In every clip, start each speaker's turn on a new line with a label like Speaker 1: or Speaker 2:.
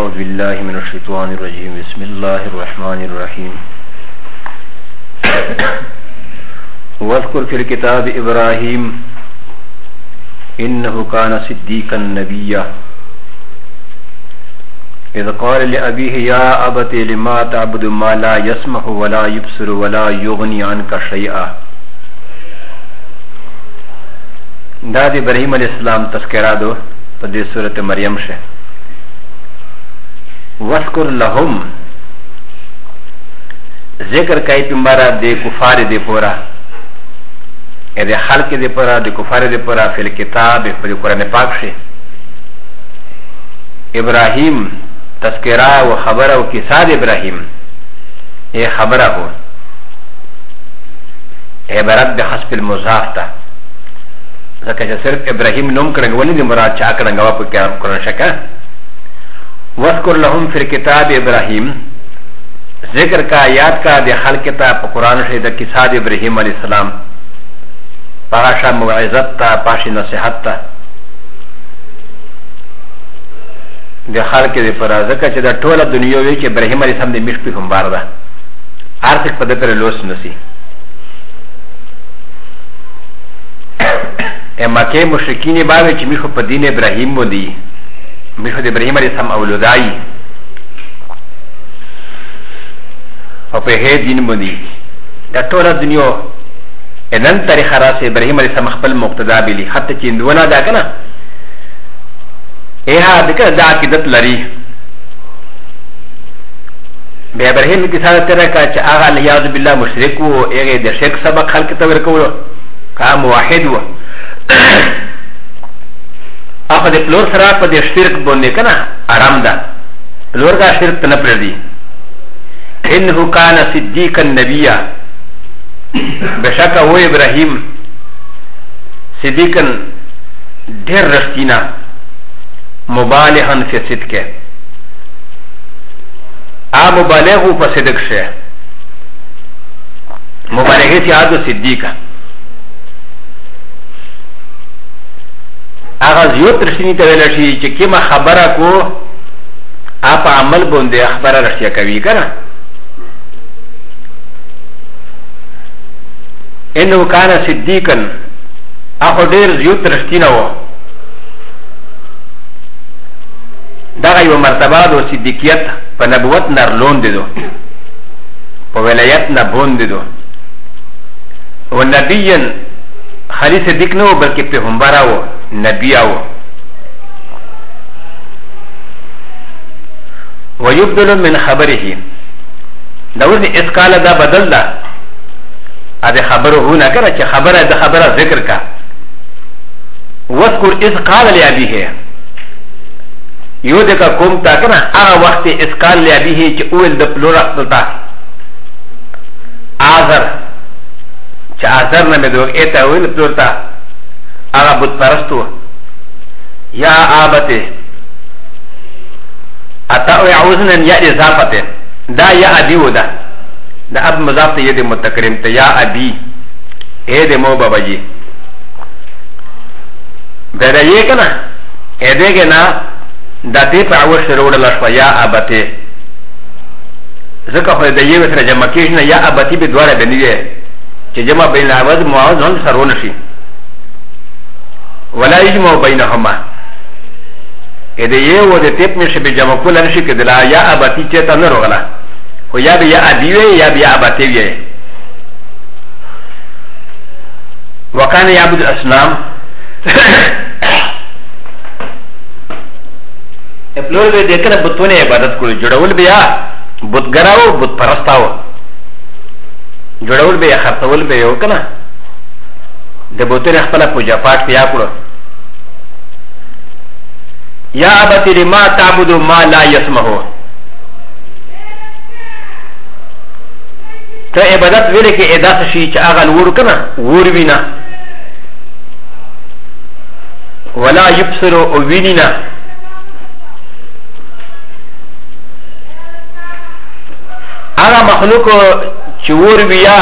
Speaker 1: أعوذ بالله من الشيطان الرجيم بسم الله الرحمن الرحيم واذكر في الكتاب إبراهيم إنه كان صديقا نبيا إذ قال لأبيه يا أبت لما تعبد ما لا يسمع ولا يبصر ولا يغني عنك شيئا. دا د ابراهيم عليه السلام تذکرہ دو په دې سورۃ مریم شه. واذکر لهم ذکر کوي پیغمبر د کفار د پورا ا د خلق د پورا د کفار د پورا په کتاب په قرآن پاک شه. ابراهيم تذکرہ و خبر و قصہ ابراهيم یہ خبرہ ہو عبارت د حسب المضاف تا ځکه چې صرف ابراهيم نوم کړنګ ولې د مراد چا کړنګ وا په قرآن شکه. واذکر لهم فی الکتاب ابراهيم ذکر کا یاد کا د خلق تا په قرآن شه د قصہ د ابراهيم علیہ السلام پاشا موعظت تا پاشي نصیحت تا د خلق د پر ځکه چې د ټوله دنیا وی چې ابراهيم علیہ السلام د مش په همبار ده ارتک په دغه لوس نسی مکه مشرکین باندې چې میخو په دین ابراهیم مودي میخو د ابراهیم علیه السلام اولادای او په هې دین مودي دا ټول دنیا نن طریقه راځي ابراهیم علیه السلام خپل مقتدا بلی حتی چې ونه دا کنه اها دغه د عقیدت لري به ابراهیم کی سره تر کا چې هغه لیاذ بالله مشرک وو هغه د شرک سبق خلق ته ورکول کا موحد وو اخ د پلور سره په د شرک باندې کنه آرام ده پلور کا شرک نه پردي انه کان صدیقا نبیا بشک هو ابراهیم صدیقا ډیر رښتینا مبالغا فی صدق مبالغ په صدق شه مبالغه سی عادو صدیقا اغه زیوت رښتینی ته ویل شي چې کیما خبره کو اپ عمل باندې خبره رښتیا کوي کنه. انه کان صدیقا اخو ډیر زیوت رښتینه و دا یو مرتبه د صدیقیت په نبوت نرلون دي دو په ولایت نه بوند دي دو و نبیین خلی صدیق نو بلکې پیغمبر و نبی او ويبدل من خبره داود اسقال دا بدل دا ا خبره هنا کنه چې خبره د خبره ذکر کا. واذكر اذ قال لابيه یو دغه کوم تا کنه هغه وخت اسقال لابيه چې اول د پلورا خپلتا اذر چې اذر نه مدو اته اول پلورتا هغه بت پرستو یا آبته اتا يعوزن یا اضافته دا یا ابي ودا دا اب مضاف ته ید متکرم ته یا ابي اے د مو بابا جی دا یې کنه اې دغه نه د دې په اول سره وړل شو یا ابته ځکه خو د یې سره جمع کېږي یا ابتی به دواره بنوي چې جمع بین الاوز معاوض هم سرونه شي ولا يجمع بينهما اذا يو د تيپ مشه به جمع کول نشي کېدلا یا ابتی چته نه روغلا خو یا به یا ابي وي یا به ابتی وي. وكان يعبد الاصنام افلور به دکنه بتونه عبادت کول جوړول بیا بتګراو بت پرستاو جوړول به خرڅول به یو کنه د بوتل خپل پوجا پاٹ پیا کړو. یا ابتی لما تعبد ما لا يسمع ته عبادت ویل کې ادا شي چې هغه ور کنه ور وینا ولا يبصر او وینینا هغه مخلوق چې ور ویا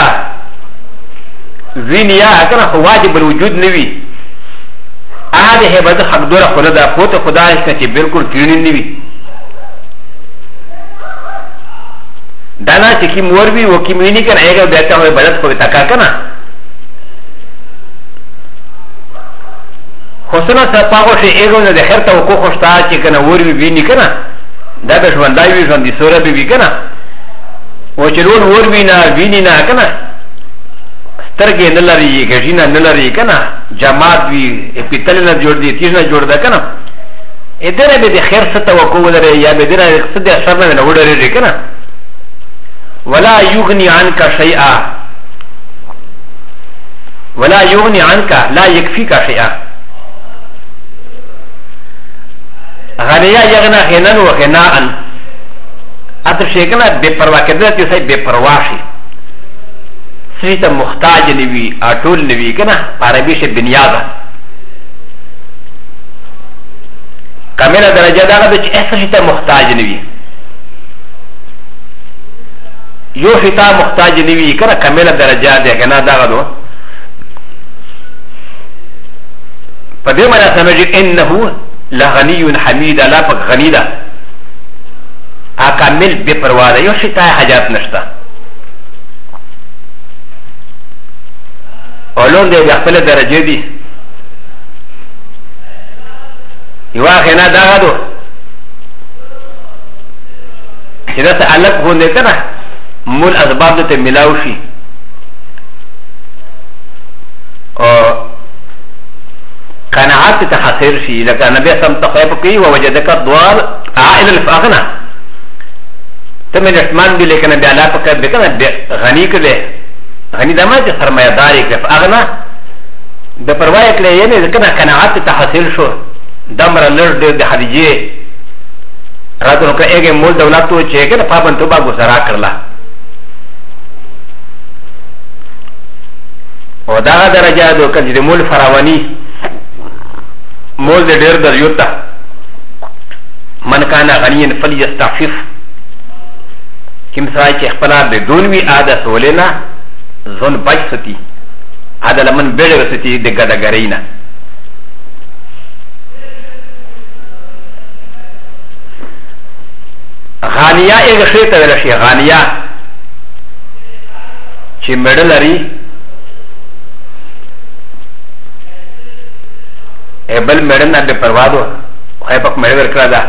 Speaker 1: وینیا کنه خو واجب الوجود نوی هذه عبادت حق دوره خدا پوت خدا است چې بالکل کینی نوی دانا چې کی مور وی و کی مینی کنه هغه بیا ته عبادت کوي تکا کنه حسنا صفاغو شي هغه نه د خیر ته کو خوشتا چې کنه ور وی ویني کنه دا به ژوندای وی ژوند دي سوره به وی کنه او چې لون ور وی نه ویني نه کنه سترګې نه لري ګژینا نه لري کنه جماعت وی پیتل نه جوړ دي تیز نه جوړ ده کنه ادره به د خیر څه توقع ولري یا به دره څه د شر نه وډري کنه ولا يغني عنك شيئا ولا يغني عنك لا يكفيك شيئا غنيا يغنى غنى وغناء اتشيكنا بپروا كده تسي بپروا شي سيتا محتاج نوي اطول نوي كنا عربي شي بنياده كامل درجه دا ده چې اسه شي محتاج نوي یو شتا محتاج نوی کنه کامل درجه ده کنه دا غدو په دې معنی سمجھ انه لغنی حمید لا پک غنی ده ا کامل بے پروا ده یو شتا حاجات نشتا اولون دې خپل درجه دي یو غنا دا غدو چې دا الګ هونه کنه مول اسباب ته ملاو شي او قناعت ته حاصل شي لکه نبی سم تخيب کوي او وجدک دوار عائل الفاغنا ته من اسمان دی لیکن بیا لا پک به کنه غنی کله غنی دمه چې سرمایه‌داري کې فاغنا د پروا کله یې نه کنه قناعت ته حاصل شو دمر لړ د خدیجه راتلو کې هغه مول دولت چې کنه پابند توبه گزارا کړلا و دا درجه دو که د مول فراوانی مول د ډیر دریوتا من کان غنی فلیستعفف کیم سای چې خپل د دونوی عادت ولنا زون بچ ستی عادت لمن بیره ستی د ګډګرینا غانیه یې شی ته ویل شي غانیه چې مډل لري بل مړن نه پروادو خای پک مړ ورکړه دا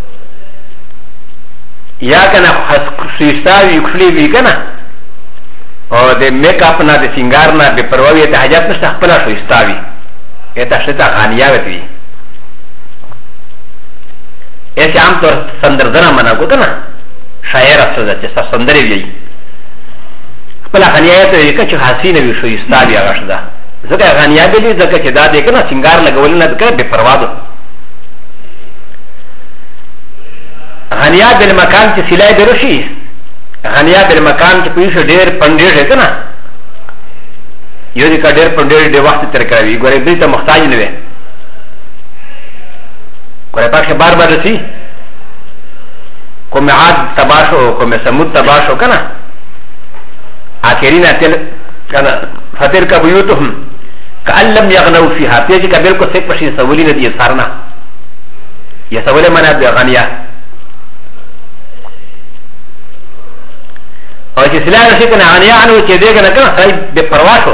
Speaker 1: یا کنه خصيصاوي خپلې وی کنه او د میک اپ نه د سنگار نه به پرواوي ته حاجت نشته خپل خصيصاوي اته شته غانیا وتی ایسه عام طور سندردنه منا کو کنه شاعر افسوس چې سندري وی خپل غانیا ته کې چې حسینه وی خصيصاوي هغه شته زکه غانیا به دي زکه چې دا دې کنه سنگار لګول نه کړ به پروادو غانیا بل مکان چې سلای دروشي غانیا بل مکان چې پولیس ډېر پندې کنه یو دې کا ډېر پندې دې وخت تر کوي ګورې دې ته محتاج نه وي ګورې پاکه بار بار رسی کوم عاد تباشو کوم سمود تباشو کنه اخرین اتل کنه فتر کا بیوتهم کأن لم یغنوا فیها پیجی کا بالکل سیک پشی سولی ندی سارنا یہ سولی منا بی غنیا اور چی سلاح رسی کنا غنیا عنو چی دے گنا کنا خیلی بے پرواشو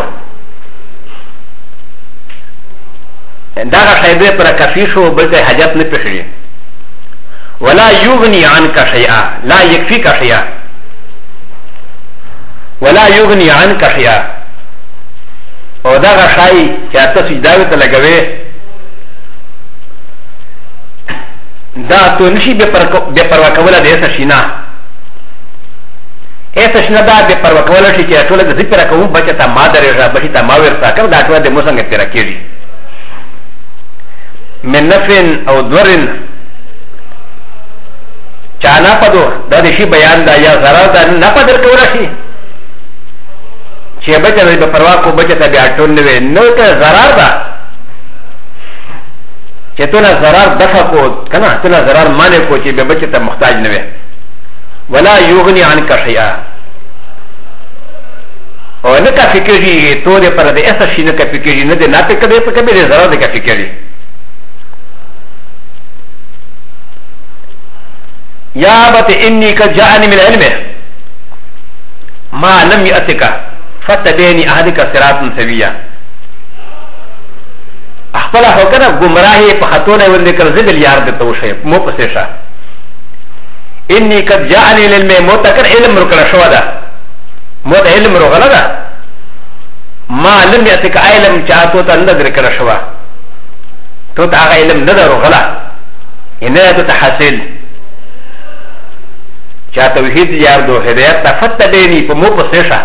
Speaker 1: داغا شایدوی پر کفیشو بلکہ حجت نپشری ولا یغنی عنک شیئا لا یکفیک شیئا ولا یغنی عنک شیئا او دا غشای چې تاسو سجداوي ته لګوي دا تو نشي به پروا کوله د ایسه شینا ایسه شینا دا به پروا کوله شي چې ټول د ذکر کوم بچتا ما درېږه بچتا ما ورتا کړ دا ټول د موسنګ تیر کېږي من نفن او دورن چانا پدو دا د شي بیان دا یا zarar دا نه پدر کوله شي چې بچا د پروا کو بچا ته بیا ټول نه نو ته zarar ده چې ته نه zarar دفع کو کنه ته نه zarar معنی کو چې به بچا ته محتاج نه وي ولا یغنی عنک شیئا او نه کا فکرې ته دې پر دې اسه شي نه کا فکرې نه دې نه ته کبه په کبه دې zarar دې کا فکرې یا بت انی ک جاءنی من علم ما لم يأتك فتبيني أهدك صراط سويا أخبر حكنا گمراهي فخطونا وذكر زبل يارد توشي مو پسيشا إني قد جاءني للمي موتكر علم ركلا شوادا موت علم رغلا دا ما لم يأتك علم چاہتو تا ندر کلا شوا تو تا آغا علم ندر رغلا إنه تو تحصيل چا توحید یاردو هدایت تا فتبینی پا مو پسیشا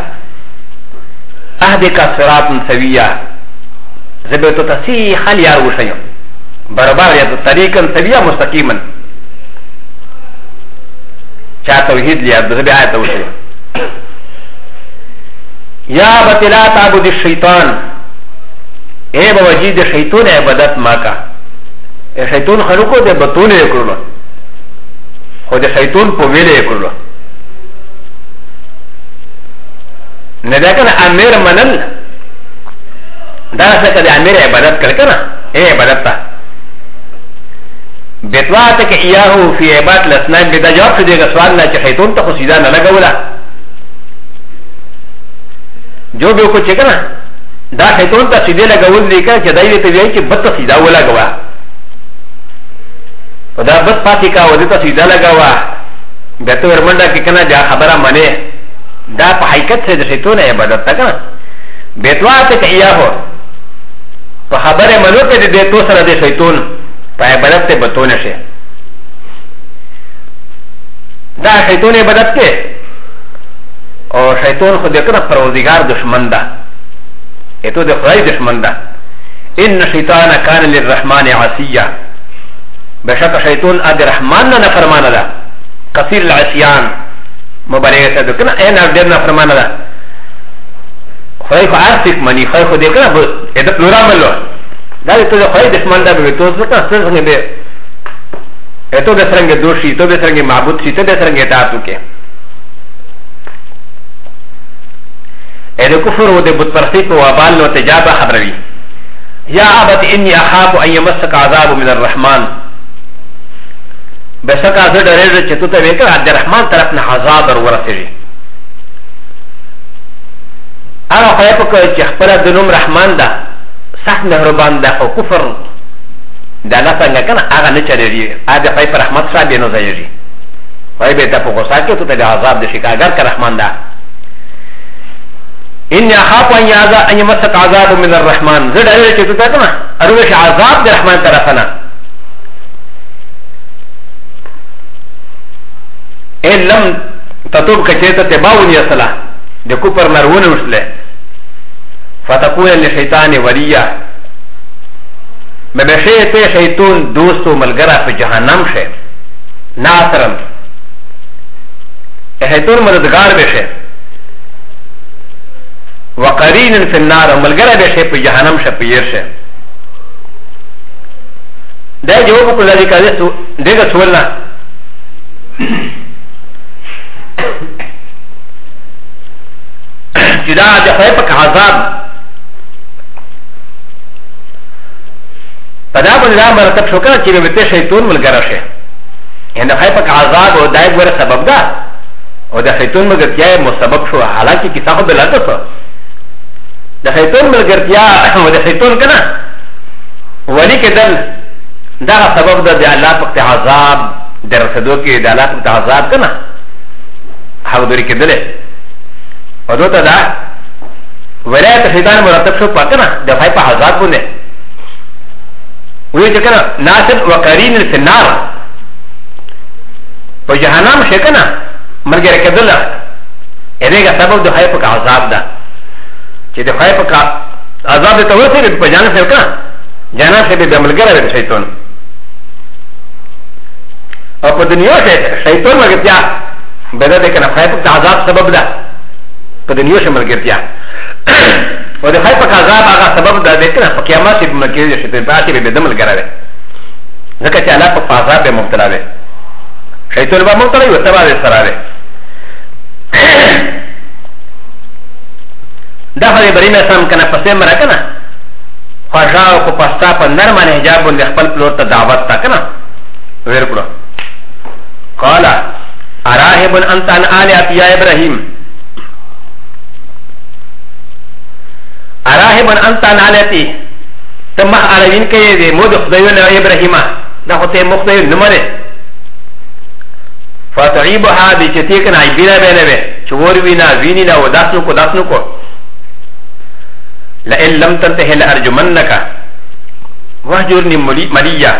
Speaker 1: اهدکا صراط سویا زبیتو تسی حال یار وشیو برابر یا تو طریقا سویا مستقیما چا توحید یاردو زبی آیت وشیو یا بطلا تعبد الشیطان اے بوجید شیطان عبادت ماکا شیطان خلقو دے بطون اکرلو خود شیطان پو ویلے کرلو ندکن امیر منل دارا سکا دے امیر عبادت کرکنا اے عبادت تا بیتواتا کہ ایاہو فی عبادت لسنائم بیدا جواب شدے گا سوالنا چا شیطان تا خسیدہ نلگولا جو بیو کو چکنا دا شیطان تا سیدے لگول دیکا چا دائیوی تبیائی چا بد تا سیدہ ولا گوا دا بد پاسی کا ودی تا سیدہ لگا وا بیتو ورمنڈا کی کنا جا خبرہ منے دا پا حقیقت سے دا شیطان عبادت تا کنا بیتوا تا کئیا ہو پا خبر منو پہ دے تو سر دے شیطان پا عبادت تے بتونے شے دا شیطان عبادت کے اور شیطان خود کنا پروردگار دشمن دا ایتو دے خدای دشمن دا ان شیطان کان للرحمن عصیہ بشک شیطان اد رحمان نہ فرمانا دا کثیر العصیان مبارک سے کنا اے نہ دے نہ فرمانا دا خدای کو عارف منی خدای کو دے کنا ادب نورا ملو دا تو خدای دشمن دا به تو سکا سنگ دے اے تو دسرنگ دوشی تو دسرنگ معبود سی تو دسرنگ اطاعت کے اے دے کفر و دے بت پرستی کو وبال و تجابہ خبروی یا ابت انی اخاف ان یمسک عذاب من الرحمن بسکا زد ریز چتو تا ویکر عبد الرحمن طرف نه عذاب در ورسیږي هغه خدای په کوي چې خپل د نوم رحمان ده سخت مهربان ده او کفر دا نه څنګه کنه هغه نه چریږي هغه په رحمت سره به نه ځایږي وای به ته په غوسه کې ته د عذاب د شکایت کر رحمان ده ان اخاف ان يمسك عذاب من الرحمن زد ریز چتو تا کنه اروش عذاب د رحمان طرف نه ان لم تتوب كشيطه تباوني صلاه de kupar narwune usle fatakuna lishaytani waliya mabashayte shaytun dosto malgara fi jahannam she nasran shaytun madadgar beshe wa qarinan fi an-nar malgara beshe fi jahannam she pir she da jawab ko dalika dega suwalna جدا د خدای په عذاب پدا باندې دا مرتب شو کنه چې به ته شیطان ملګری شي یعنی خدای په عذاب او دای ګوره سبب ده او د شیطان ملګرتیا مسبب شو حالانکه کیسه خو بلاته شو د شیطان ملګرتیا او د شیطان کنه ولی کېدل دا سبب ده د الله په عذاب درسدو کې د الله په عذاب کنه هغه دوی کېدل و دوتا دا ولایت شیطان مرتب شو پاکنا دفعی پا حضاب بنده وی چکنا ناصر و قرین فی النار پا جہنم شکنا مرگر کدل ایده گا سبب دفعی پا عذاب دا چه دفعی پا عذاب دا توسی پا جانب سے کنا جانب سے بے ملگر ہے شیطان اور پا دنیا سے شیطان مرگتیا بیدا دیکھنا خواہ پا عذاب سبب دا په دنیا شمل ګرځیا او د خای په عذاب هغه سبب دا دی کنه په قیامت کې مکه دې شته په اخر به دمل ګراوي ځکه چې الله په عذاب به مبتلا وي شیطان به مبتلا وي تبع دې سره وي دا هغه برینه سم کنه پسې مر کنه خوشا او په پستا په نرمانه حجاب باندې خپل پلوټ ته دعوت تا کنه ور کړو قال اراهب انت عن آلهت يا ابراهيم اراهبن انت نالتي تم عربين كي دي مود خديون ابراهيم دا خطي مخديون نمره فتعيبها دي چتيكن عيبنا بينه چور بينا وينينا وداسنو کو داسنو کو لئن لم تنتهي لارجمنك وهجرني مليا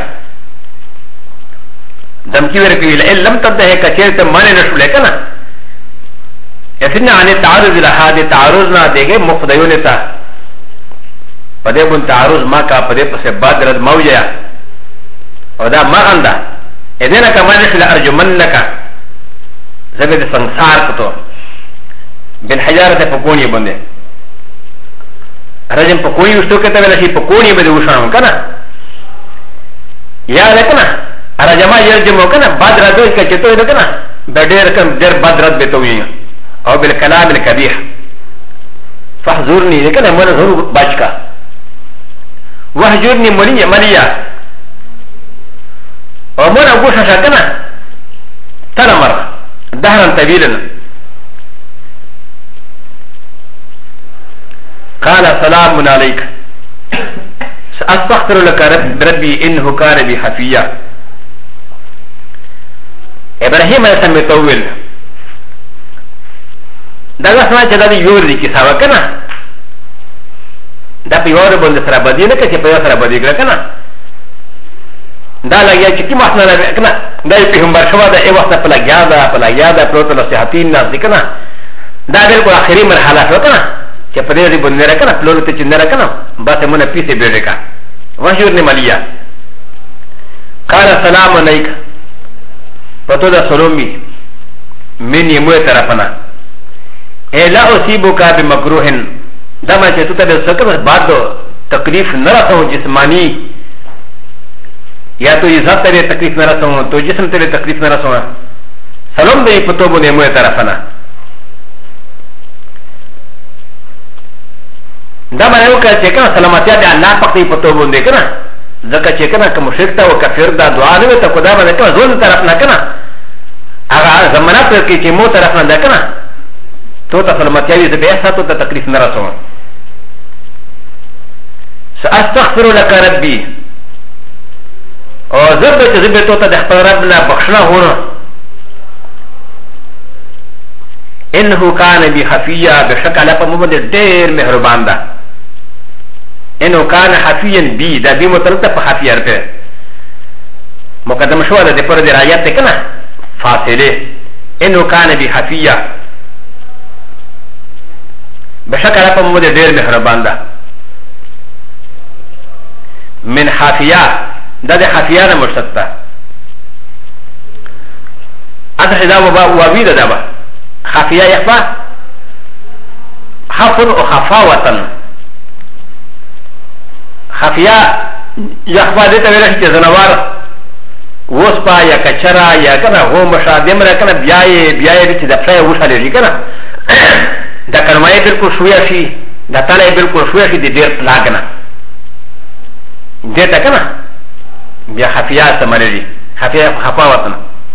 Speaker 1: دمكي ورقي لئن لم تنتهي كثير ماني نشوله كنا يسنا عن التعرض لها دي تعرضنا ديگه مخديون تا پده بن تعرض ما کا پده پس بعد رد موجه ودا ما غندا اذن كما نشل ارجمنك زبد سنسار کتو بالحجارة پکونی بنده رجم پکونی وشتو کتا ویلشی پکونی بده وشانو کنا یا لکنا رجما یرجمو کنا بعد ردوش که چطوی دو کنا بدیر کم در بعد رد بتوی او بالکلام الکبیح فحضورنی لکنا من ضرور بچ کا وحجورنی ملیا او من ابوشا شاکنا تنمر دهرا طويلا قال سلام عليك سأستغفر لك ربي إنه كان بي حفيا إبراهيم يسمى طويل دا غسنا چه دا دی یور دی کسا وکنا دا پی یور بند سرا بدی نکا چه پی سرا بدی کرکنا دا لگیا چه کی محسنا لکنا دا پیغمبر شوا دا ای وقت پلگیا دا پروت نصیحتین ناس دیکنا دا بلکل آخری مرحلہ شو کنا چه پدی دی بند نرکنا پلولو تی چند نرکنا باس من پیسے بیڑے کا وحجور نمالیا قال سلام علیک پتو دا سلومی من یموی طرفنا اے لا اصیبو کا بمکروحن دا ما چه تو تا بل سکر بعد دو تکلیف نرسو جسمانی یا تو ذات تیرے تکلیف نہ رسوں تو جسم تیرے تکلیف نہ رسوں سلام دے پتو بنے موے طرفنا دا مانو کا چیکنا سلامتی دے اللہ پاک دی پتو بنے کنا زکا چیکنا کہ مشرک تا و کافر دا دعا نہ تا خدا بنے کنا زون طرف نہ کنا اگا زمانہ پر کی چ مو طرف نہ کنا تو تا سلامتی دی بے ایسا تو تکلیف نہ رسوں ساستغفر لك ربي او زرد چې زبې ته د خپل رب نه بخښنه هونه انه کان بی خفیه بشکل په موږ ډېر مهربان ده انه کان خفیا بی دا بی متلته په خفیه ورته مقدم شو ده پر دې رايات ته کنه فاصله انه کان بی خفیه بشکل په موږ ډېر مهربان ده من خفیه دا د خفیانه مرتبطه اته دا وابي دا با خفیا يخفى خف او خفاوه خفیا يخفى دې ته ویل چې زنوار وسپا یا کچرا یا کنه هو مشادم را کنه بیاي چې د فای وښاله دي کنه دا کلمه بالکل شویا شي دا تعالی بالکل شویا شي د ډیر لاګنه دې ته کنه بیا خفیات تمرری خفاوتنا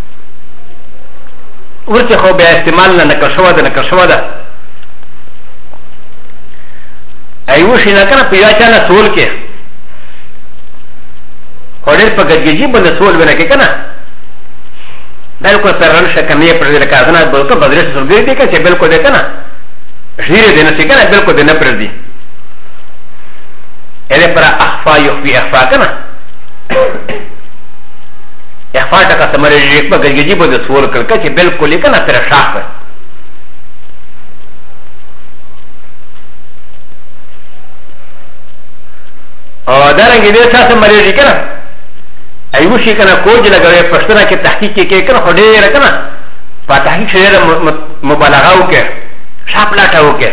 Speaker 1: ورچه خو بیا استعمال نه نکل شوا ده ایوشی نکنه پیدا چانا سول که خوڑیر پا گجگجی بند سول بنا که کنه بلکل پررن شکنی پردی لکه ازنا بلکل بدرش سلگری دی که چه بلکل دی کنه شیر دی نسی کنه بلکل دی نپردی ایده پر اخفا یخفی اخفا کنه اخفا ټکا سمره ریک په گجگجی بده سوال کړه چې بالکل یې کنه پر شاخ او دارنګ دې تاسو مری ریک کنه ایو شي کنه کوج لګوي پښتنه کې تحقیق کې کنه هډې را کنه په تحقیق سره مبالغه وکړه شاپ لاټه وکړه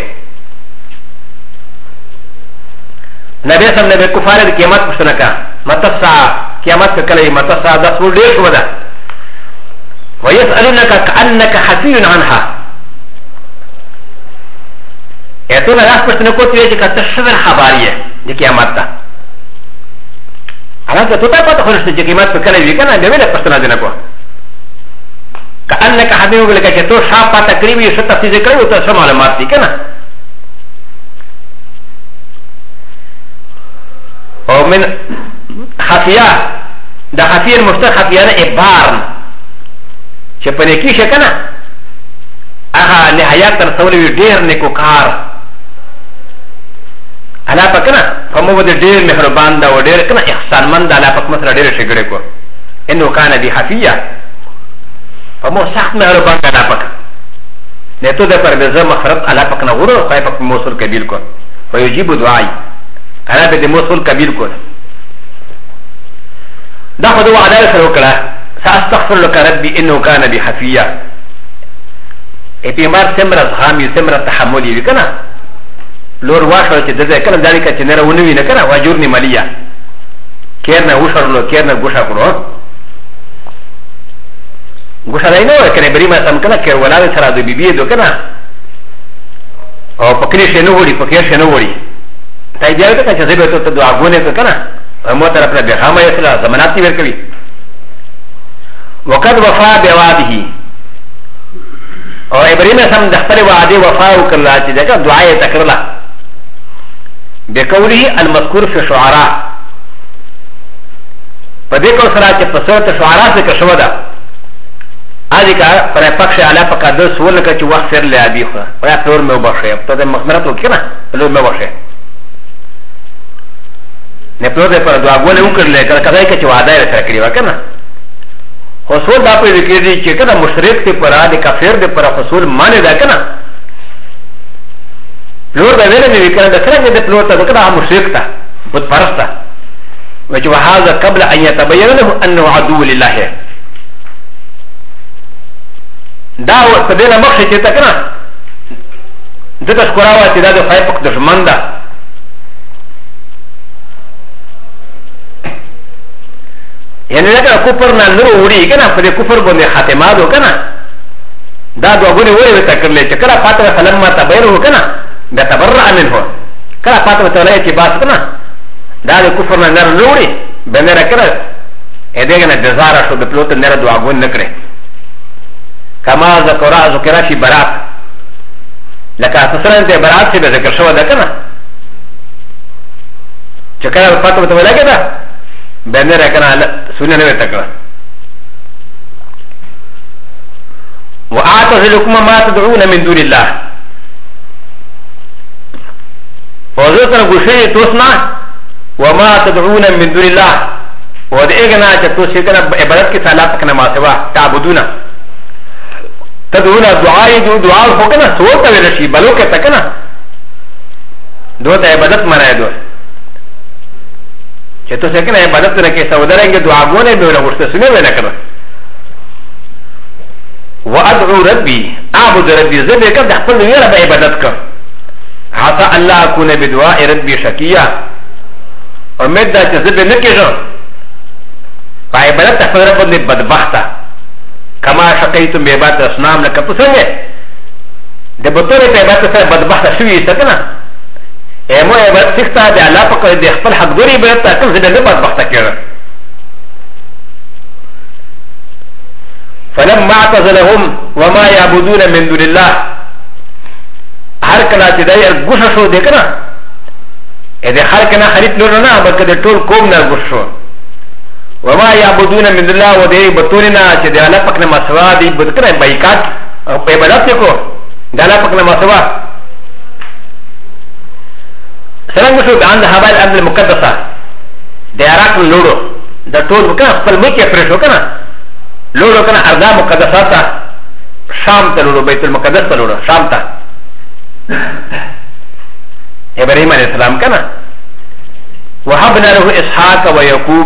Speaker 1: نبی سم نبی کفار د قیامت پښتنه کا متسا قیامت کله متسا د څو ډیر شو ده ويسالونك كانك حفي عنها اته نه راځ پښتنه کوته چې کته شوه خبريه د قیامت ته هغه ته ته پته خورشته چې قیامت کله وی کنه به له پښتنه دینه کو كانك حفي ولکه چې تو شاپه تقریبا څه تفصیل کړو ته څه معلومات دي کنه ومن خفيه دا خفيه المشتق خفيه ابار شپنيكي شكنا اها نهايات ترسولي دير نكوكار الا پکنا فمو ود دير مهربان دا ودير کنا احسان مند الا پک مسره دير شګړې کو انه كان دي خفيه فمو سخت مهربان الا پک نه تو د پر بزه مخرط الا پک نه ورو پای پک موصل قبیل کو فيجيب دعاي انا به موصل قبیل کو دا خدو عدالت سره وکړه ساستغفر لك ربي انه كان بي خفيه اپیمار سمرا زغامی سمرا تحملی وی کنا لور واخر چې دغه کله دالي کا چې نه ونوي نه کنا واجورني ماليه کېرنه وشرلو کېرنه ګوشا کړو ګوشا نه و کنه بری ما سم کنا کېر ولاله سره د بیبي دو کنا او پکې شنو وړي پکې شنو وړي تای دی ته چې زه به ته دعاګونه کنا مو طرف له بهامه یې زماناتي ورکوي وقد وفا بوعده او ابراهيم سم د خپل وعده وفا وکړه چې دغه دعا یې تکړه بقوله المذكور في الشعراء پدې کو سره چې په صورت شعراء څخه شو ده اځي کا پر پخش اعلی په قدر سول کې چې وخت سر له ابي خو یا تور مې وبخښه ته د مخمرت وکړه له مې وبخښه نه په دې پر دعاګونه وکړل کله چې وعده یې سره کړی وکنه حصول دا په دې کې دي چې کله مشرک ته پر اړه کافر دې پر حصول معنی دا کنه لور دا ویل نه وکړه د څنګه دې پلوټ ته کله مشرک ته بت پرسته وجه هذا قبل ان يتبين له انه عدو لله دا په دې نه مخکې چې تا کنه دغه شکراوه چې دا د فایق دشمن ده يعني لكن كفر نانو وري كنا فدي كفر بني خاتمات وكنا دا دوغوني وري وتكرل كلا فاتو فلما تبينه كنا بتبرأ منه كلا فاتو تلاقي كباس كنا دا كفر نانو وري بنرا كلا ادينا جزارا شو بپلوت نرا دوغون نكره كما ذكر في برات لك اساسا انت برات في ذكر شو ده كنا كلا فاتو تلاقي كده بنر كان سنة نبتكرة وأعتزلكم ما تدعون من دون الله وذكر غشي توسنا وما تدعون من دون الله ودعنا تتوسكنا عبادتك سالاتك ما سوا تعبدون تدعون دعاء فوقنا سوى تولشي بلوك تكنا دوت عبادت منا دو چې تو څنګه عبادت نه کې سودارنګ دعاګونه به له ورته سنې ونه کړه وادعو ربي اعبد ربي زبې کړه د خپل ویره به عبادت کړه عسى الله اكون بدعاء ربي شقيا امید دا چې زبې نه کېږم په عبادت خپل رب باندې بدبخته کما شقیتم بعبادت اصنام لکه په څنګه د بطور په عبادت سره بدبخته شوي څنګه امو عبادت سخته د الله په قدر د خپل حق دوری عبادت ته زده نه بدبخته کېږي فلما اعتزلهم وما يعبدون من دون الله هر کله چې دا یې ګوښه شو دی کنه اې د خلک نه خرید لور نه بلکې د ټول قوم نه ګوښ شو وما يعبدون من دون الله و دې بتورنا چې د الله پاک نه مسوا دی بد کړه بایکاټ او په عبادت کو د الله پاک نه مسوا سرنګ شو د ان حوال ارض المقدسه د عراق لورو د ټول وکړه خپل مکه پرې شو کنه لورو کنه ارض مقدسه ته شام ته لورو بیت المقدس ته لورو شام ته ابراهيم عليه السلام کنه وهبنا له اسحاق ويعقوب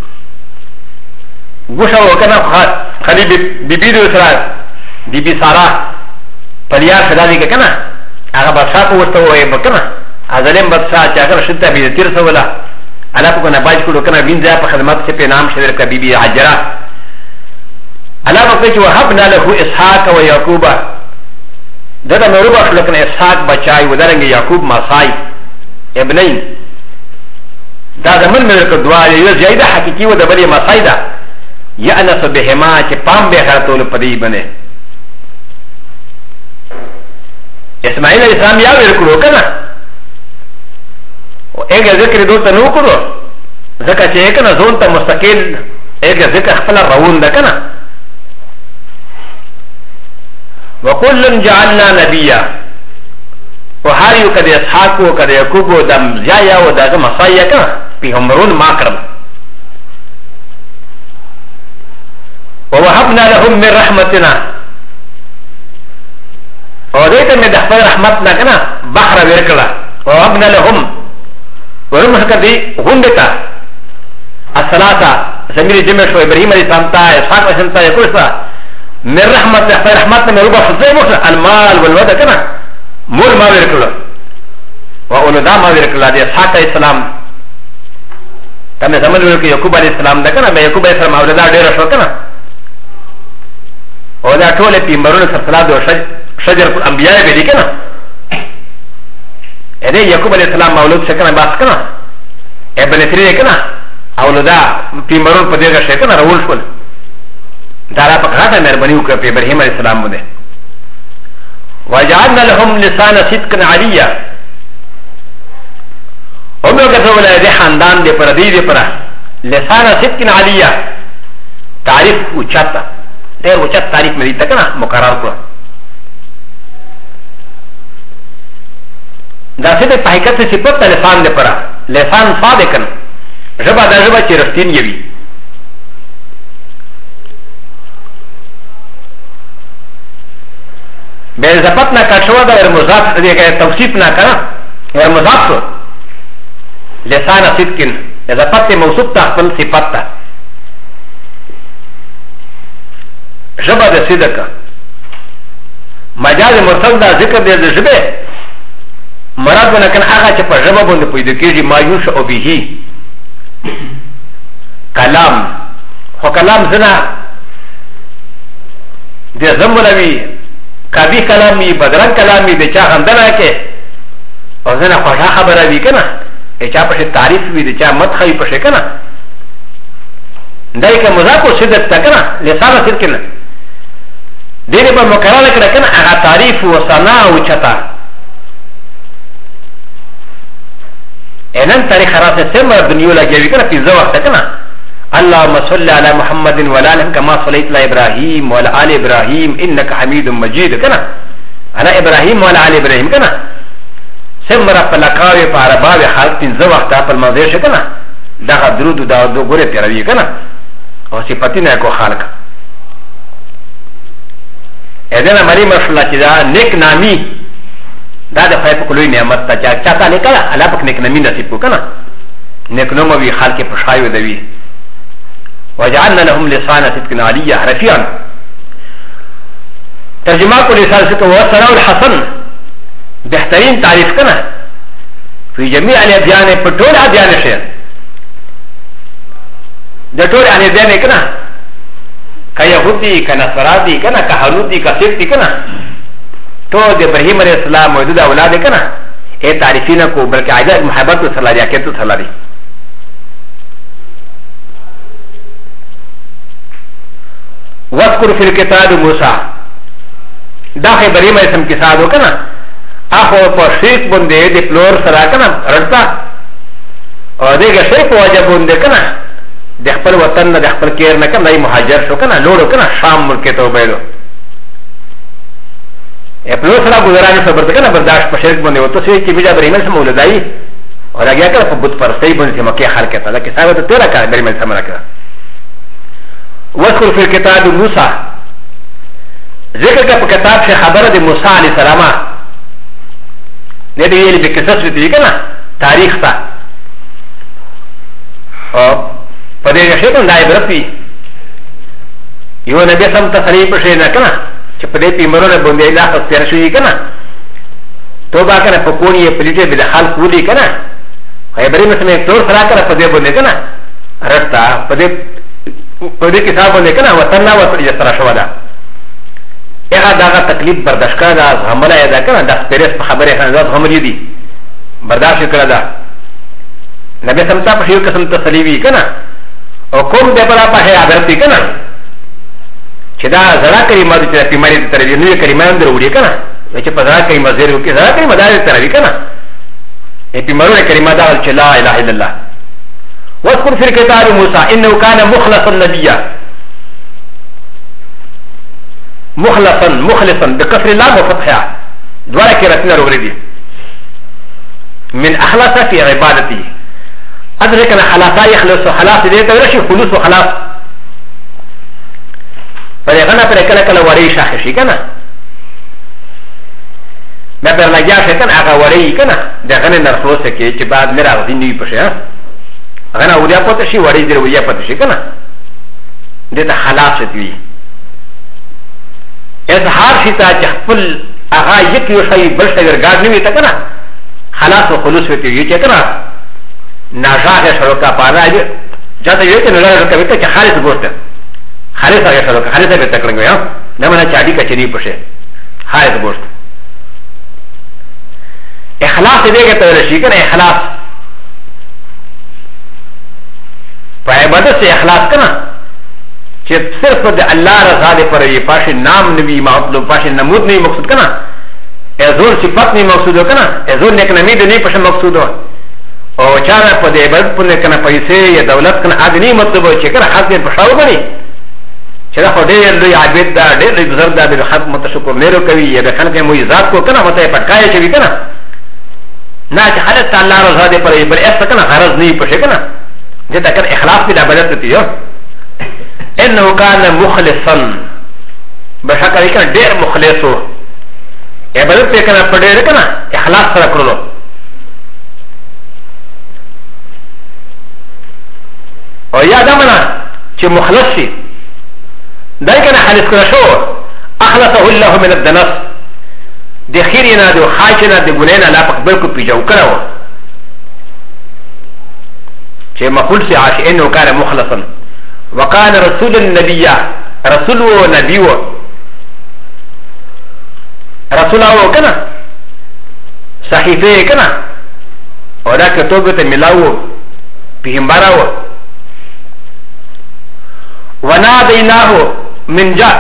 Speaker 1: غوشا وکنه خلیل بیبی دو سره بیبی سارا پلیا شدادی کنه هغه بادشاہ کو ورته وای کنه ازلم بادشاہ چې هغه شته به تیر سواله الا په کنه باج کړو کنه وینځه په خدمت څخه په نام شریک ک بیبی حجرہ الا په چې وهبنا له اسحاق ويعقوب دغه نورو بخلو کنه اسحاق بچای ودرنګ یعقوب ماسای ابنین دا زمن مې کو دعا یو زیاده حقيقي و د بلې ماسای دا یانس بهما چې پام به خاطول پدی بنه اسماعیل علیہ السلام یا ور کړو کنه او هغه ذکر دوته نو کړو ځکه چې کنه ځون ته مستقل اګه ذکر خپل روان ده کنه وكل جعلنا نبيا وهر یو کده اسحاق او کده یعقوب او د زایا او د مسایه کنه پیغمبرون ما کړم ووهبنا لهم من رحمتنا وديت من دخل رحمتنا كنا بحر وركلا ووهبنا لهم ورمح كدي غندتا الصلاة سمير جمع شو إبراهيم عليه السلام تا إسحاق عليه السلام تا يكوشتا من رحمتنا من ربا حسين موسى المال والودى كنا مول ما وركلا وأولدا ما وركلا دي إسحاق عليه السلام كما زمن وركلا يعقوب عليه السلام دا كنا يعقوب عليه السلام أولدا دير شو كنا و دا ټول پیغمبرونو سره د شجر الانبیاء به دي کنه اې یعقوب علیه السلام مولود څنګه باس کنه ابن تری کنه اولدا پیغمبرون په دغه شي کنه راول شول دا را په غاټه مهرباني وکړه په ابراهيم علیه السلام باندې وجعلنا لهم لسان صدق عليا هم یو کته ولای دي خاندان دي پر دي پر لسان صدق عليا تعریف اوچتا ډېر اوچت تعریف مې دې کنه مقرر کړ دا څه په حقیقت کې صفت لسان دې پره لسان صادقن ژبه دا ژبه چې رښتینی وي به ضبط نه کښوا دا ور مضاف دې توصیف نه کړه ور مضاف شو لسان صدقن ضبط موصوف ته خپل صفت ته ژبه د صدق مجاز مرسل دا ذکر دی د ژبه مراد نه کنه هغه چې په ژبه باندې پیدا کېږي ما یوش او به کلام خو کلام زنه د زمولوي کبي کلامي بدرنګ کلامي د چا غندنه کې او زنه خوشا خبره وي کنه چا په تعریف وي د چا مدخي په شي کنه دای که مذاق او صدق تا کنه لسان صدق کنه دې په مقرره کړه کنه هغه تعریف او ثنا او چتا انن تاریخ راته سمر دنیو لګوي کنه په ځو وخت کنه اللهم صل على محمد وعلى ال كما صليت على ابراهيم وعلى ال ابراهيم انك حميد مجيد کنه انا ابراهيم وعلى ال ابراهيم کنه سمر په لقاوي په عرباوي حالت په ځو وخت په مازه شي کنه دا درود دا دو ګوره پیروي کنه او صفاتینه کو خالق اذن مری مشلا چې دا نیک نامي دا د خیر په کلوي نعمت ته چې چاته نه کړه الله پاک نیک نامي نصیب وکړه نیک نوم وی خلق په شایو دی وجعلنا لهم لسان صدق عليا رفيعا ترجمه کو لسان صدق و ثناء الحسن بهترین تعریف کنه فی جميع الاديان په ټول اديان شه د ټول اديان کنه كيهودي كنصراني كنا كهنودي كسيفتي كنا تو د ابراهيم عليه السلام موجود اولاد كنا اي تعريفين کو بلکہ عجائب محبت صلہ دیا کہ تو صلہ دی واذكر في الكتاب موسى داخل ابراهيم عليه السلام کے ساتھ کنا اخو پر شیخ بندے دی فلور سرا کنا رڑتا اور دیگه شیخ واجب بندے کنا د خپل وطن نه د خپل کیر نه کنه مهاجر شو کنه لوړو کنه شام ملک ته وبېلو خپل سره ګذرانه صبر کنه برداشت په شرک باندې وته سي چې بیا ابراهيم سره مولدای او راګیا کړه په بت پرستۍ باندې مکه خلک ته لکه ثابت تیرا کړه ابراهيم سره راکړه وذكر في الكتاب موسى ذکر کا په کتاب سے خبر د موسی علیہ السلام نه دی ویلي چې قصص دي کنه تاریخ تا او په دې شي ته دا عبرت وي یو نبی سم تصریح په شي نه کنه چې په دې پیمرونه باندې لا خسر شي کنه توبه کنه په کونی په دې به خلق ودی کنه ابراهيم سمې تور سره کنه په دې باندې کنه رستا په دې کتاب باندې کنه وطن لا وصل سره شو دا هغه دا تکلیف برداشت کړه دا عمله دا کنه د سپیرس په خبره نه ځات هم دي برداشت کړه دا نبی سم ته په یو قسم تسلیوي کنه او کوم د بلا په هي عادت کنه چې دا زړه کلمه د پیماري تر دې نوې کلمه هم دروړي کنه چې په زړه کلمه زیرو کې زړه کلمه دا تر دې کنه ای پیمارو کلمه دا چې لا اله الا الله واذكر في الكتاب موسى انه كان مخلصا نبيا مخلصا بكسر اللام وفتحها دوارا كرتنا روردي من اخلص في عبادته ادركنا خلاصا يخلص خلاص دي تورشي خلوص وخلاص فلغنا پر کله کله وری شاخ شي کنه ما پر لګیا شي کنه هغه وری کنه دغه نه خلاص کې چې بعد نه راځي نیو پشه هغه اوریا پته شي وری دی ویا پته شي کنه دته خلاص دی اظهار شي ته خپل هغه یک یو شی بل څه ورګار نه وي ته کنه خلاص او خلوص وتی چې کنه ناجاهه شروع پانا دي جاته یو ته نه راځي ته چې خالص ګوته خالص هغه شروع خالص به تکړنګ یا نه مله چاډي کچري پشه خالص ګوته اخلاص دې ته ورشي کنه اخلاص په عبادت سے اخلاص کنه چې صرف د الله رضا دې پر یې پاشه نام نبی مطلب پاشه نمود نه مقصود کنه ازور صفات نه مقصود کنه ازور نیک نمی دې نه پاشه مقصود او چاره په دې عبادت پر کنه پیسې یا دولت کنه اګنی مطلب چې کنه حق دې پښاو غني چې دا ډېر لوی عابد دا ډېر لوی بزرګ دا به حق متشکر نه کوي یا به خلک مو عزت کو کنه مته پټکای شي کنه نه چې حالت الله رضا دې پر بل اس کنه غرض نه پښه کنه جدا کنه اخلاص په عبادت ته یو انه كان مخلصا بشکره کنه ډېر مخلصو عبادت په کنه په ډېر کنه اخلاص سره کړلو او یا دا منا چې مخلص شي دای کنه خالص کړه شو اخلصه الله من الدنس د خیرنا د خاچنا د ګنینا لا پکبل کو پیجو کړو چې مقول سي عاش انه كان مخلصا وكان رسول النبي رسول ونبي رسول او کنه صحیفه کنه او دا کتابه ته ملاو پیغمبراو وناديناه من جاء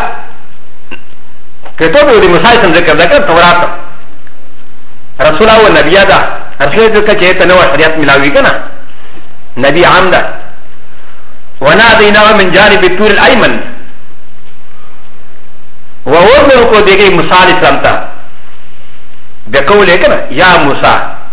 Speaker 1: كتابه دي مسايسن ذكر ذكر تورات رسول او نبي دا رسول ذكر كيتا نوع شريعت ملاوي كنا نبي عمدا وناديناه من جانب الطور الايمن وورمه کو دیگه موسی علیہ السلام تا بقول كنا يا موسى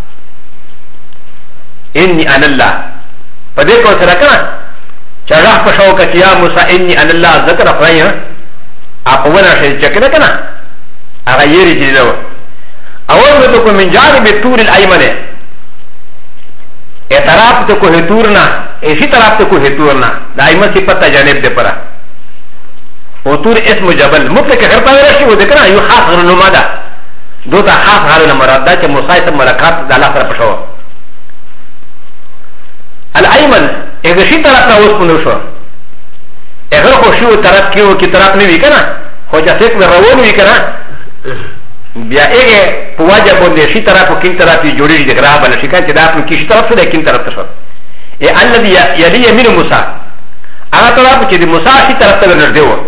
Speaker 1: اني انا الله فديكو سره كنا چراغ پشاو که یا موسی انی ان الله ذکر افرائی اپونا شد چکنا کنا اغا یری جیدو اول مدو من جانب طور الایمن اطراف تو کوه تورنا اسی طرف تو کوه تورنا دا ایمن صفت جانب دے پرا و طور اسم جبل مطلق غیر پاورشی و دکنا یو خاص غرنما دا دو تا خاص غرن مراد دا چه موسی سب ملکات دا اللہ سر پشاو الایمن اگر شی طرف نا اوس پندو شو اگر خوشی و طرف کیو کی طرف نوی کنا خوچا سیک میں روون وی کنا بیا اگه پواجا بونده شی طرف و کن طرفی جوڑی دی گراه بنا شکان چه داپن کی شی طرف شو ده کن طرف تشو ای الذي یلی یمین موسی اگر طرف چه دی موسی شی طرف تا نرده و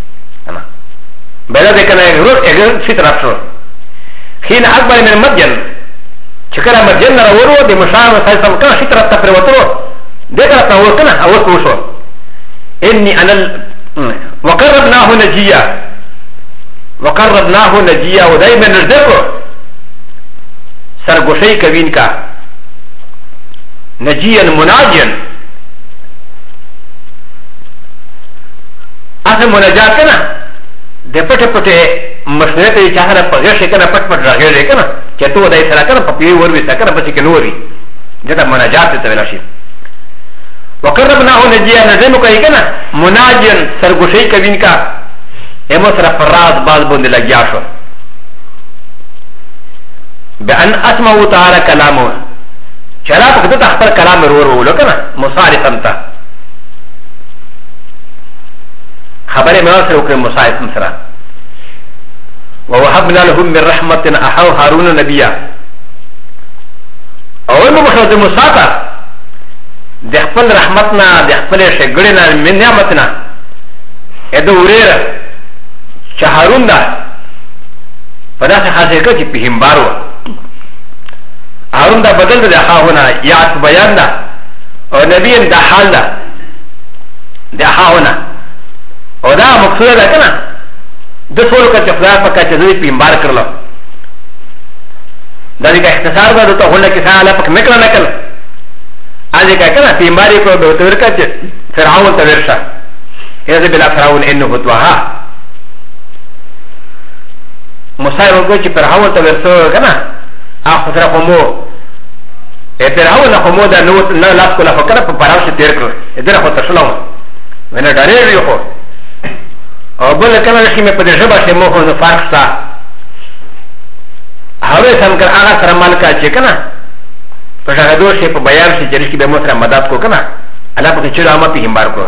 Speaker 1: بلا ده کنا اگر شی طرف شو خین اکبر من مدین چکر مدین نرورو دی موسی وصای سم کنا شی طرف تا پروترو دكرت نوكنا اوك وشو اني انا وقربناه نجيا ودايما نجدكو سرغشي كوينكا نجيا مناجيا اصل مناجات كنا de pete pete مشنه ته چاهره پغه شي کنه پټ پټ راغلی کنه چې ته ودای سره کنه په پیو ور وې سره کنه پچې کنوري دته مناجات ته ویل شي وقربناه نجيا نزمو كاي كنا مناجيا سرغشي كوينكا امو سر فراز باز بوند لگیا شو بان اسمعوا تعالى كلامه چرا پکته تخبر کلام ورو لو کنا مصالح سمتا خبر ما سره وکړه مصالح سمسرا ووهبنا لهم من رحمه احو هارون نبيا اول مخاطب مصاطا د خپل رحمتنا د خپل شګړینا من نعمتنا اده وريره چې هارون دا په داسې حاصل کړ چې پیغمبرو هارون دا بدل د هاونه یا بیان دا او نبی دا حال دا دا حاونا او دا مقصود دا کنا دو سولو کا چفدار پکا چیزوی پیمبار کرلو دا دیکا اختصار دا دو تا خلنا کسا علا پک نکل نکل آجی کا کنا پیمباری کو بہتور کا چیز فرعون تورشا ایزا بلا فرعون انو فتوها مصائر کو چی فرعون تورسو کنا آخو سر خمو فرعون خمو دا نو لاس کو لفکر پا پراوش تیر کرو ادر خو تشلو وینا ڈاریر ریو خو او بل کنا رشی میں پدر جبا سے موخو نو فارق سا ہوئے سمکر آغا سر مالکا چی کنا پا شاہدور سے پا بیان سے چرش کی بے موسر مدد کو کنا اللہ پا چلو آما پی ہمبار کو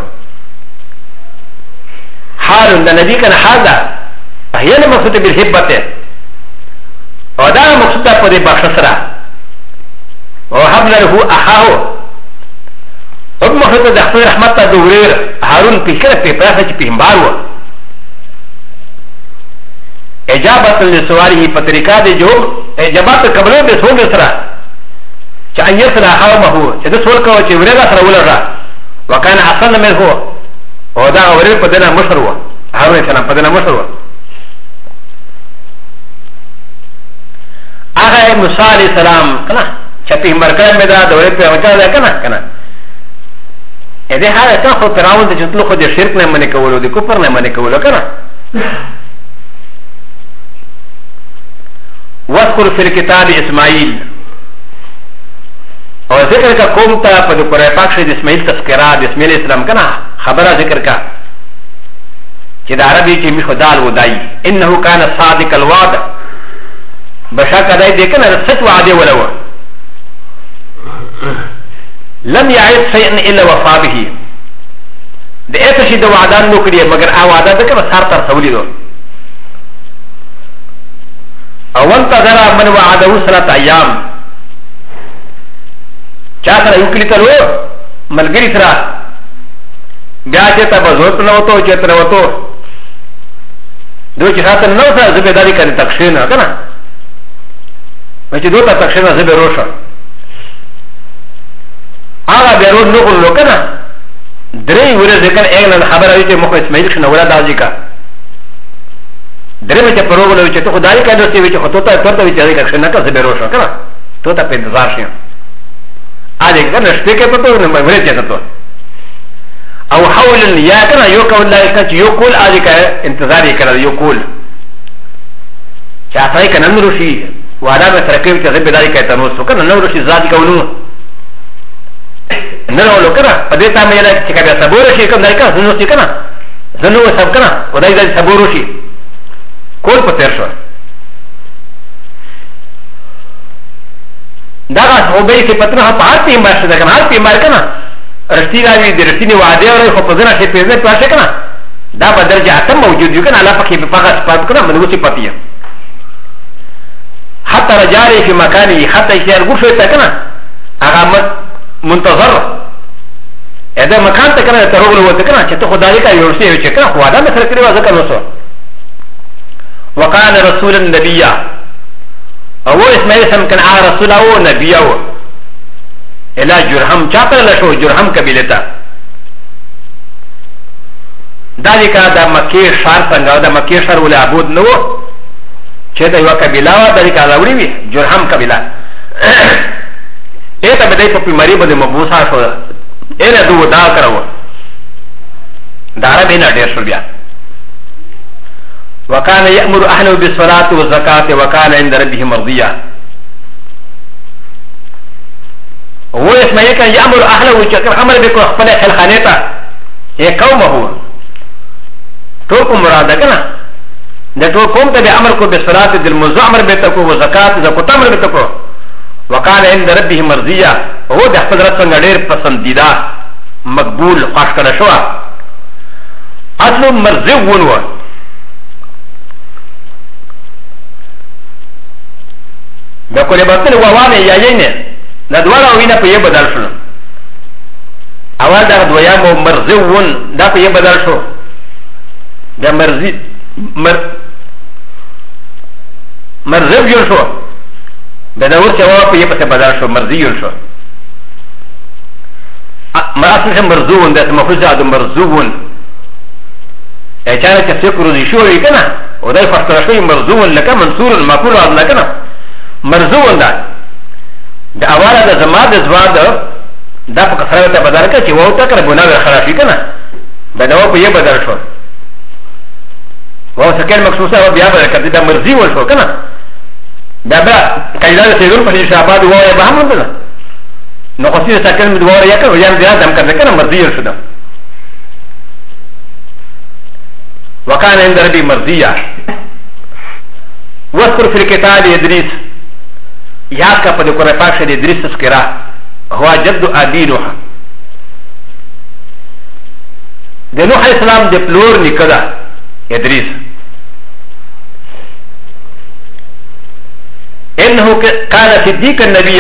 Speaker 1: حال دا نبی کنا حال دا فہین مقصود بالحبت ہے او دا مقصود دا پا دے بخش سرا او حبل لہو اخاہو او مقصود دا خفر رحمت تا دوریر حارون پیشکر پی پراسا چی پی ہمبار ہوا اجابت لسوالی پا طریقہ دے جو اجابت قبلو دے سول دے سرا چا ان یسر اخاو مہو چا دے سول کوا چی وریگا سرا ولا را وکان حسن میں ہو او دا وریر پا دینا مشر ہوا حارون السلام پا دینا مشر ہوا آغا موسیٰ علیہ السلام کنا چپی مرکر میں دا دورے پہ وچا دا کنا کنا ایدے حال کنا خود پراؤن دے چنتلو خود دے شرک نے منی کولو دے کفر نے منی کولو کنا وذکر فی الکتاب اسماعیل اور ذکر کا قوم تا پا دو قرآن پاک شد اسماعیل تذکرہ اسماعیل اسلام کنا خبرہ ذکر کا چی دا عربی چی میخو دال و دائی انہو کان صادق الوعد بشاک دائی دیکھنا سچ وعدے ولو لم یعید سیئن الا وفا بہی دا ایسا شی دا وعدان نو کریے مگر آ وعدہ دکر سار تر سولی دو اول تذرا من وعدہو صلات ایام چا سر یوکلی تلو ملگری سرا بیا چیتا بزورت نوتو چیتا نوتو دو چی ساتن نو سر زبیداری کنی تکشین کنا وچی دو تا تکشین زبی روشا آغا بیا روز نو کنلو کنا دری وری ذکر ایگلن خبر آوی چی مخو اسماعیل شنو ولا دازی کا دری میں چی پروگلو وچی تو خدای کا دوستی وچی خطوطا تورتا وچی ازی تکشین نکا زبی روشا کنا تو تا پی انتظار شیم آج ایک دن شپے کے پتو وری چیتا تو او حول یا کنا یو قول اللہ کنا چی یو کول آج کا انتظاری کنا یو کول چی آسائی کا نن روشی وعدا میں سرکیو چی زبی داری کا تنوسو کنا نن روشی ذاتی کونو نرولو کنا پدیتا میں یلا چی کبیا سبو روشی کم داری کنا زنو سی کنا زنو سب کنا خدای داری سبو روشی کول پتر شو داغا صحبه سے پتنا پار پیمار شده کنا هر پیمار کنا رشتی راوی دی رشتینی وعده ورائی خو پزنا شی پیزنه پاشه کنا دا با درجه اتم موجود یو کنا اللہ پاکی پاقا سپاد کنا منگوسی پتیه حتی رجاری فی مکانی حتی اشتیار گوش ہوتا کنا آغا منتظر ایده مکان تا کنا تروگلو ہوتا کنا چه تو خدایی کا یورسی ہوچه کنا خوادا میں سرکری وازا کنوسو وقان رسول النبیہ او اسماعیل سم کن آ رسول او نبی او الى جرهم چاپر لشو جرهم قبیلتا دالکا دا مکی شار سنگا دا مکی شار ولی عبود نو چه دا یو قبیلا و دالکا داوری وی جرهم قبیلا ایتا بدای پا پیماری بده مبوسا شو اینا دو دا کرو دارا بینا دیر شو بیا وكان يأمر أهله بالصلاة والزكاة وكان عند ربه مرضيا هو اسمه كان يأمر أهله وشكر أمر بكم أخفل خلخانيتا هي قومه توكم مرادة كنا ده تو قوم تبع أمركم بالصلاة بالمزع أمر بيتكو وزكاة زكاة أمر بيتكو وكان عند ربه مرضيا هو ده حضرت سنگدير پسنديدا مقبول قاش كده شوا أصل مرضي ونوا بكل بطل ووانه ياينه ندوالا وينا پيه بدل شو اول دا دويامو مرزون دا پيه بدل شو دا مرزي مرزو جون شو بدور چوا پيه پسه بدل شو مرزي جون شو ما اصل مرزوون ده مفروض هذا مرزوون اچانه چې څوک روزي شوی کنه او دای فسر شوی مرزوون لکه منصور المقول هذا کنه مرزوون ده د اواله د زما د زواد دا په کثرت ته بدل کړي چې وو تکر ګناه خرافي کنه بدو په یې بدل شو وو سکل مخصوصه بیا بدل کړي دا مرزي ول شو کنه دا بیا کایدا ته ضرور په شاباد وو به هم نه نو قصيده سكن من دوار يكن ويان زياد دم كان كان مرضيه شده وكان عند ربي مرضيه واذكر في الكتاب ادريس ياك قد قرأ فاش ادريس سكرا هو جد ابي نوح ده نوح عليه السلام ده بلور نكدا ادريس انه كان صديق النبي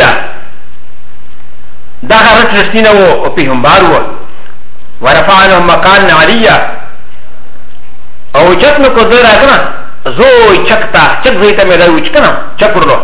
Speaker 1: دا غرت رسينا و پیغمبر و ورفعنا مكان عليا او جتن کو زرا کنا زو چکتا چک زیتا میرا وچ کنا چکرلو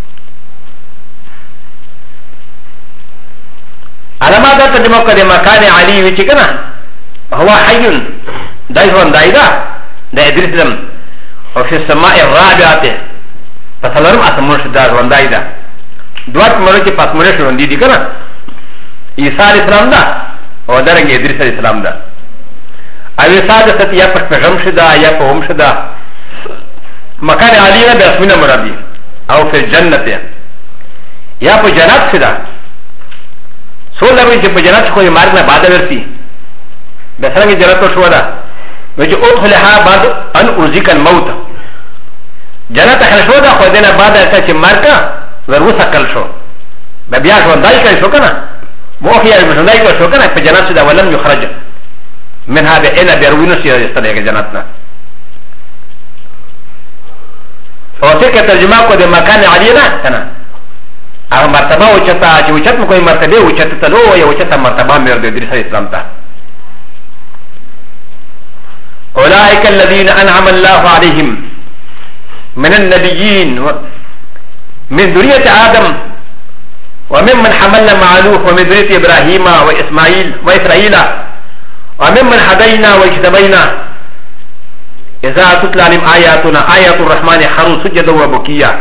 Speaker 1: علما دا ترجمه کده مكان علي وچ کنا هو حي دايفون دايدا دا ادريسم او في السماء الرابعه فسلرم اسمش دا وان دايدا دوات مرچ پاس مرچ وندي دي کنا عیسیٰ علیہ السلام دا او درنگ ادریس علیہ السلام دا او عیسیٰ دا ست یا پر پیغم شدا یا پر هم شدا مکان علی نا بے اسمین مرابی او فی جنت یا پر جنات شدا سو لبی چه پر جنات کوئی مارک نا بادا ورسی بے سرنگی جنتو شو دا ویچه ادخلها بعد ان ارزیک الموت جنت اخل شو دا خود دینا بادا ایسا چه مارکا وروسا کل شو بے بیاش وندائی کل شو کنا موخي المشهداي وشوكنا في جنات سيدا ولم يخرج من هذا إلا بيروينو سيدا يستطيع جناتنا وتلك ترجمة كده مكان علينا كنا أو مرتبة وشتا وشتا مكوي مرتبة وشتا تلو وشتا مرتبة مرد إدريس الإسلام تا أولئك الذين أنعم الله عليهم من النبيين من ذرية آدم وممن حملنا مع نوح ومن ذرية إبراهيم وإسرائيل وممن هدينا واجتبينا إذا تتلى عليهم آياتنا آيات الرحمن خروا سجدا وبكيا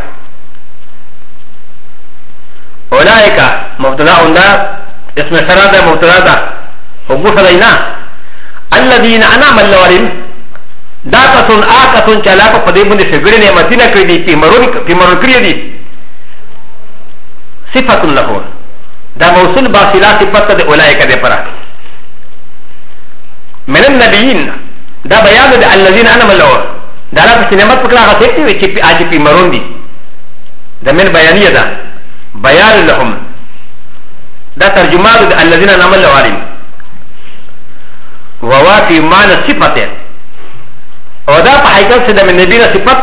Speaker 1: أولئك مبتدأ اسم سرادة مبتدأ وقف علينا الذين أنعم الله عليهم داكتون آكتون چلاك قديمون شغل نعمتنا كردي في مرون كردي صفة له دا موصول باصلة صفة دا أولئك دا فرا من النبيين دا بيان دا الذين أنعم الله دا لا تسنمت فكرة غسيتي وچي آجي في مرون دي دا من بيانية دا بيان لهم دا ترجمة دا الذين أنعم الله عليهم ووافي معنى صفة ودا بحيث دا من نبينا صفة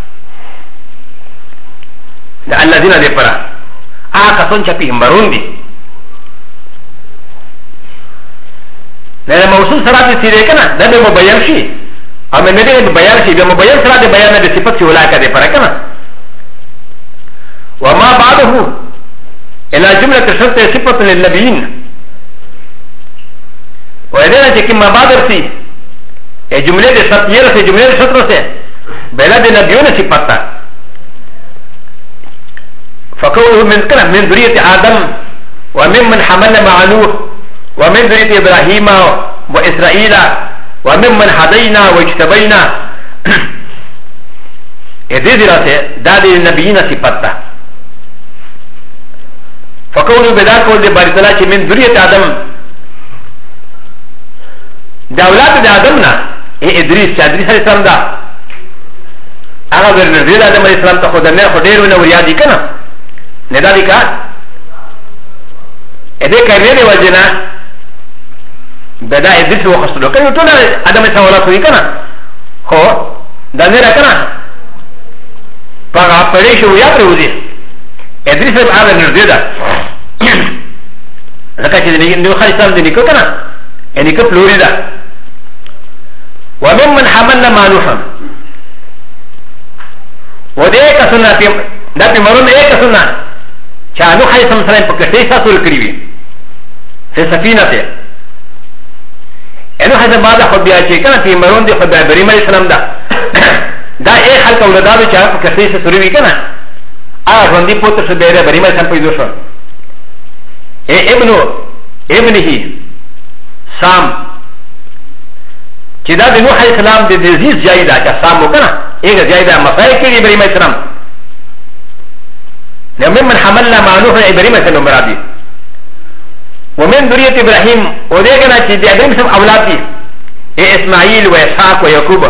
Speaker 1: دا الذين دا فرا آقا سنچا پیغمبرون دی لینا موصول سرات سیده کنا دا بے مبین شی او من ندی مبین شی بے مبین سرات بیان دا صفت سی اولاکا دے پرا کنا وما بعده الى جملة شرط صفت للنبیین و ادینا چکی ما بعد سی جملے دے شرط یہ رسے جملے دے شرط رسے بلا دے نبیون صفت تا فكونه من ذرية آدم وممن حملنا مع نوح ومن ذرية إبراهيم وإسرائيل وممن هدينا واجتبينا هذه ذراته داد النبيين صفتا فكونه بذلك ولد بارتلاش من ذرية آدم دا أولاد آدمنا إدريس إدريس عليه السلام دا أغا ذرية آدم عليه السلام تخذنا خدير ونوريادي كنا ندالي كا ادي كارني وجنا بدا ادريس وخصلو كان يقول ادم سوالات وي كنا هو دانيرا كنا فغا فريش ويا بروزي ادريس هذا نرددا لكن دي نيو خالصان دي نيكو كنا يعني كفلوريدا وممن حملنا مع نوح ودي كسنا في دا في مرون ايه كسنا چانو خای سم سره په کټې ساتل کړی وي في سفينته انه هذا بعد خبيا شيء كان في مرون دي خبيا ابراهيم عليه السلام دا ايه حلقه ولدادو چا کسي سے سوري كنا غندي پوتر سے بيره ابراهيم عليه السلام پیدا شو ايه ابنه سام چې دا د نوح عليه السلام د عزیز جای دا چې سام وکړه ایګه جای دا مصای کې ابراهيم عليه السلام من حملنا مع نوح ابراهيم عليه السلام مرادي ومن ذريه ابراهيم ودغنا چې د ابراهيم سم اولاد دي اسماعيل واسحاق ويعقوب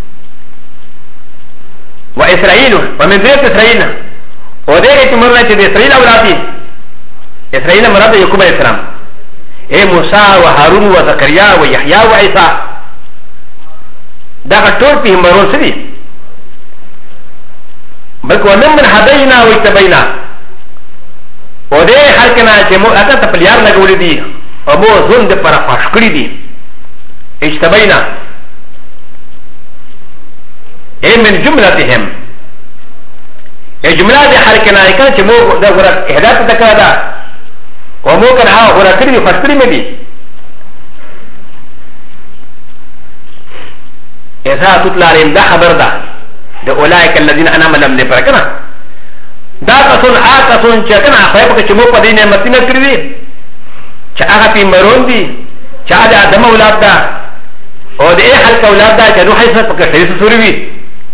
Speaker 1: واسرائيل ومن ذريه اسرائيل ودغه چې مرنا چې د اسرائيل اولاد دي اسرائيل مراد يعقوب عليه السلام اي موسى وهارون وزكريا ويحيى وعيسى دا ټول په مرون سدي بلکې ومن هدينا واتبينا و ده خلقنا چه مو اتا تپلیار لگولی دی و مو زن ده پر فاشکلی دی اجتبینا ای من جملتهم ای جمله ده خلقنا اکن چه مو ده غرق احداث تکر دا و مو کن ها غرق کری دی فاشکلی میں دی ایسا تطلع علیم دا خبر دا ده اولائک الذین انام لم ده پر کنا دا کسون کسون چې کنه خو په چې مو په دې نعمتونه کړې دي چې هغه په مرون دي چې د ادم اولاد ده او د خلق اولاد ده چې روح یې په کې شریف سوري وي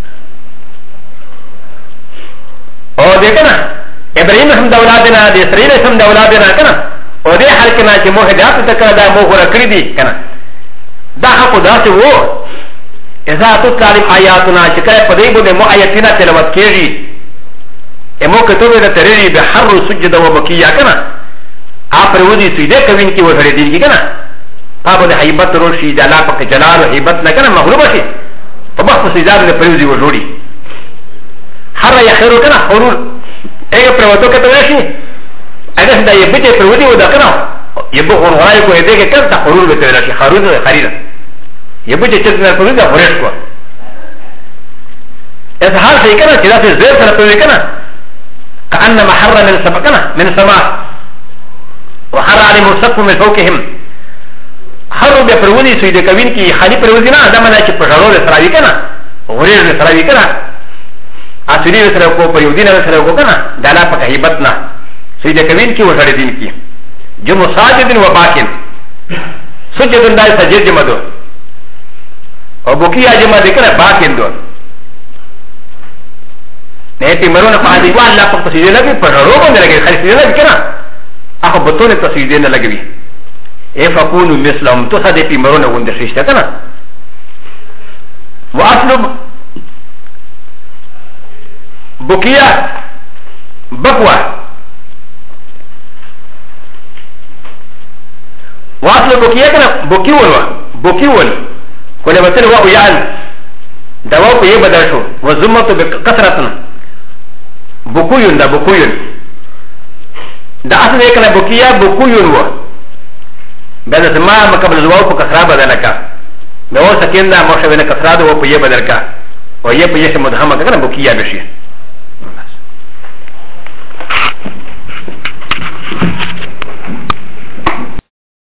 Speaker 1: او دې کنه ابراهيم هم د اولاد نه د اسرائيل هم د اولاد نه کنه او دې خلق نه چې مو هدایت تکړه ده مو غوړه کړې دي کنه دا حق داسې وو اذا تطلع آیاتنا چې کله په دې باندې مو آیاتنا تلاوت کېږي امو كتبه ده تريري بحر سجد وبكيا كنا آفر ودي سيده كوين كي وزره دين كي كنا پابو ده حيبت روشي جلا پاك جلال وحيبت لكنا مغلوبة شي فبخف سيدار ده پريوزي وزوري حر يخيرو كنا حرور ايه پروتو كتوشي اگه ده يبته پرودي ودا كنا يبو غنغراي کو اده كن تا حرور بتوشي حرور ده خريدا يبته چتنا پرودي فرش کو اذا حال شي كنا چدا سے زير سره پرودي كنا كأنما حر من سمكنا من سماء وحر عليهم السقف من فوقهم حروا بفروني سيد كوين كي خالي فروزنا دمنا كي پشارو لسراوي كنا غرير لسراوي كنا اسري لسراو کو پيودين لسراو کو كنا دالا پك هيبتنا سيد كوين كي وشار دين كي جمع ساجد وباكن سجد داي سجد جمدو وبكي اجمع دكنا باكن دو نه پی مرونه په دې وان لا په تسجیل لګي په ورو باندې لګي خالص دې لګي کنه هغه بتونه تسجیل نه لګوي اے فكونوا مثلهم تو صدې پی مرونه وند شيشته کنه واصل بقيه بقوا واصل بقيه کنه بقيول کله وتر و يال دوا په یې بدل شو وزمته بکثرتنا بوكوين دا بوكوين دا اصل يكنا بوكيا بوكوين و بدا سما مقابل زواو پا كسرا بدلكا دا و سكين دا موشا بنا كسرا دا و پا يه بدلكا و يه پا يه مدهما كنا بوكيا بشي